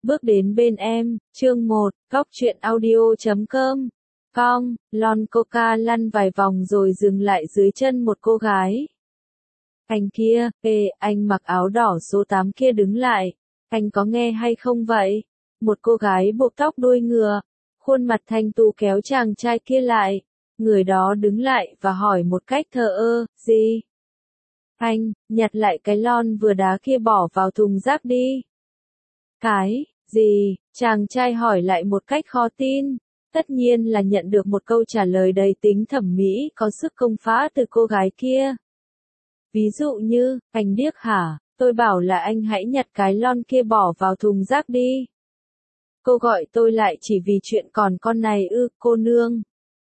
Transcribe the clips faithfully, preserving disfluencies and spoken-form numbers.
bước đến bên em, chương một, góc truyện audio chấm com. Cong, lon coca lăn vài vòng rồi dừng lại dưới chân một cô gái. Anh kia, ê, anh mặc áo đỏ số tám kia đứng lại. Anh có nghe hay không vậy? Một cô gái buộc tóc đuôi ngựa, khuôn mặt thanh tú kéo chàng trai kia lại. Người đó đứng lại và hỏi một cách thờ ơ, gì? Anh, nhặt lại cái lon vừa đá kia bỏ vào thùng rác đi. Cái, gì? Chàng trai hỏi lại một cách khó tin. Tất nhiên là nhận được một câu trả lời đầy tính thẩm mỹ có sức công phá từ cô gái kia. Ví dụ như, anh điếc hả? Tôi bảo là anh hãy nhặt cái lon kia bỏ vào thùng rác đi. Cô gọi tôi lại chỉ vì chuyện còn con này ư, cô nương.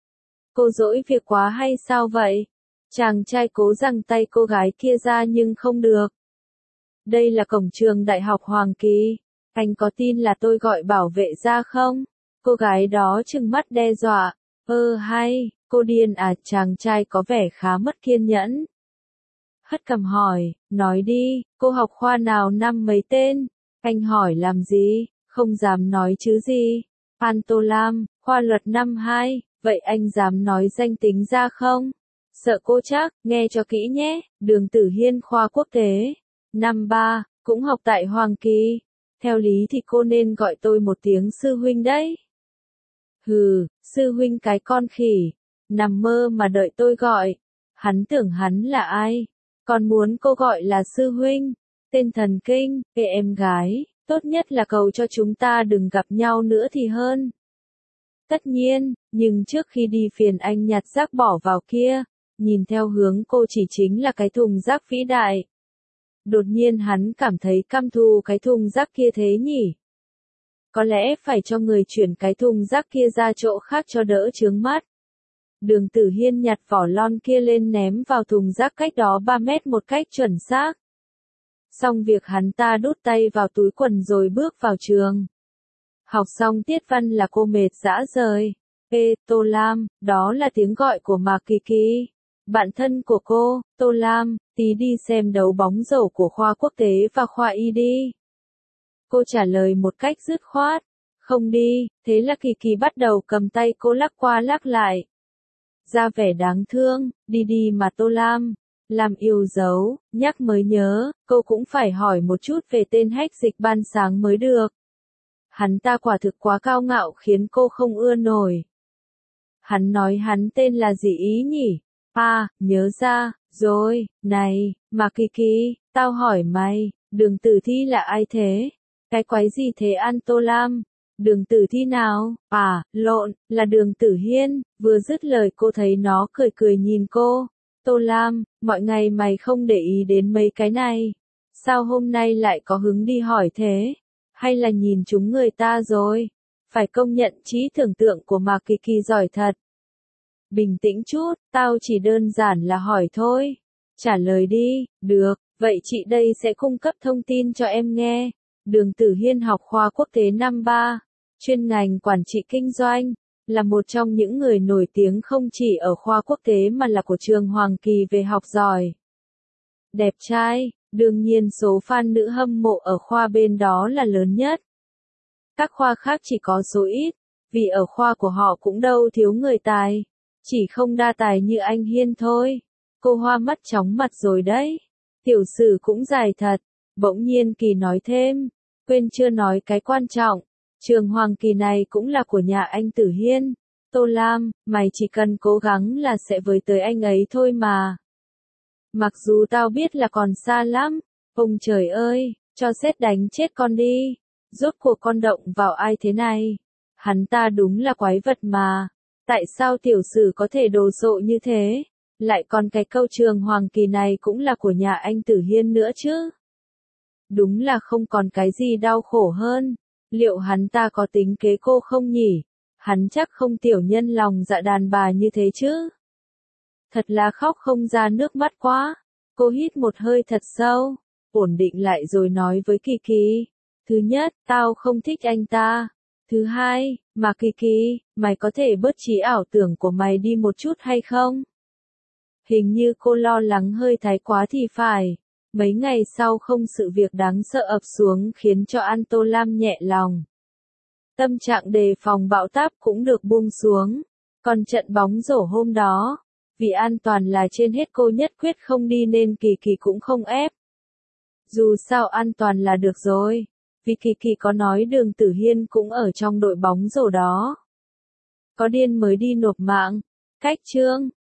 Cô dỗi việc quá hay sao vậy? Chàng trai cố giằng tay cô gái kia ra nhưng không được. Đây là cổng trường Đại học Hoàng Kỳ. Anh có tin là tôi gọi bảo vệ ra không? Cô gái đó trừng mắt đe dọa. Ơ hay, cô điên à? Chàng trai có vẻ khá mất kiên nhẫn. Hất cằm hỏi, nói đi, cô học khoa nào năm mấy tên? Anh hỏi làm gì? Không dám nói chứ gì? Phan Tô Lam, khoa luật năm hai, vậy anh dám nói danh tính ra không? Sợ cô chắc, nghe cho kỹ nhé, Đường Tử Hiên khoa quốc tế. Năm ba, cũng học tại Hoàng Kỳ. Theo lý thì cô nên gọi tôi một tiếng sư huynh đấy. Hừ, sư huynh cái con khỉ. Nằm mơ mà đợi tôi gọi. Hắn tưởng hắn là ai? Còn muốn cô gọi là sư huynh. Tên thần kinh, ê em gái, tốt nhất là cầu cho chúng ta đừng gặp nhau nữa thì hơn. Tất nhiên, nhưng trước khi đi phiền anh nhặt rác bỏ vào kia. Nhìn theo hướng cô chỉ chính là cái thùng rác vĩ đại. Đột nhiên hắn cảm thấy căm thù cái thùng rác kia thế nhỉ? Có lẽ phải cho người chuyển cái thùng rác kia ra chỗ khác cho đỡ chướng mắt. Đường Tử Hiên nhặt vỏ lon kia lên ném vào thùng rác cách đó ba mét một cách chuẩn xác. Xong việc hắn ta đút tay vào túi quần rồi bước vào trường. Học xong tiết văn là cô mệt rã rời. Ê, Tô Lam, đó là tiếng gọi của Mạc Kỳ Kỳ. Bạn thân của cô, Tô Lam, tí đi xem đấu bóng rổ của khoa quốc tế và khoa y đi. Cô trả lời một cách dứt khoát. Không đi, thế là Kỳ Kỳ bắt đầu cầm tay cô lắc qua lắc lại. Ra vẻ đáng thương, đi đi mà Tô Lam. Làm yêu dấu, nhắc mới nhớ, cô cũng phải hỏi một chút về tên hách dịch ban sáng mới được. Hắn ta quả thực quá cao ngạo khiến cô không ưa nổi. Hắn nói hắn tên là gì ý nhỉ? À, nhớ ra, rồi, này, mà Kỳ Kỳ, tao hỏi mày, Đường Tử Thi là ai thế? Cái quái gì thế An Tô Lam? Đường Tử Thi nào? À, lộn, là Đường Tử Hiên. Vừa dứt lời cô thấy nó cười cười nhìn cô. Tô Lam, mọi ngày mày không để ý đến mấy cái này. Sao hôm nay lại có hứng đi hỏi thế? Hay là nhìn chúng người ta rồi? Phải công nhận trí tưởng tượng của Mạc Kỳ Kỳ giỏi thật. Bình tĩnh chút, tao chỉ đơn giản là hỏi thôi. Trả lời đi, được, vậy chị đây sẽ cung cấp thông tin cho em nghe. Đường Tử Hiên học khoa quốc tế năm ba, chuyên ngành quản trị kinh doanh, là một trong những người nổi tiếng không chỉ ở khoa quốc tế mà là của trường Hoàng Kỳ về học giỏi. Đẹp trai, đương nhiên số fan nữ hâm mộ ở khoa bên đó là lớn nhất. Các khoa khác chỉ có số ít, vì ở khoa của họ cũng đâu thiếu người tài. Chỉ không đa tài như anh Hiên thôi. Cô hoa mắt chóng mặt rồi đấy. Tiểu sử cũng dài thật. Bỗng nhiên Kỳ nói thêm. Quên chưa nói cái quan trọng. Trường Hoàng Kỳ này cũng là của nhà anh Tử Hiên. Tô Lam, mày chỉ cần cố gắng là sẽ với tới anh ấy thôi mà. Mặc dù tao biết là còn xa lắm. Ông trời ơi, cho sét đánh chết con đi. Rốt cuộc con động vào ai thế này? Hắn ta đúng là quái vật mà. Tại sao tiểu sử có thể đồ sộ như thế? Lại còn cái câu trường Hoàng Kỳ này cũng là của nhà anh Tử Hiên nữa chứ? Đúng là không còn cái gì đau khổ hơn. Liệu hắn ta có tính kế cô không nhỉ? Hắn chắc không tiểu nhân lòng dạ đàn bà như thế chứ? Thật là khóc không ra nước mắt quá. Cô hít một hơi thật sâu, ổn định lại rồi nói với Kỳ Kỳ. Thứ nhất, tao không thích anh ta. Thứ hai, mà Kỳ Kỳ, mày có thể bớt trí ảo tưởng của mày đi một chút hay không? Hình như cô lo lắng hơi thái quá thì phải. Mấy ngày sau không sự việc đáng sợ ập xuống khiến cho An Tô Lam nhẹ lòng. Tâm trạng đề phòng bão táp cũng được buông xuống. Còn trận bóng rổ hôm đó, vì an toàn là trên hết cô nhất quyết không đi nên Kỳ Kỳ cũng không ép. Dù sao an toàn là được rồi, vì Kỳ Kỳ có nói Đường Tử Hiên cũng ở trong đội bóng rổ đó. Có điên mới đi nộp mạng. Cách chương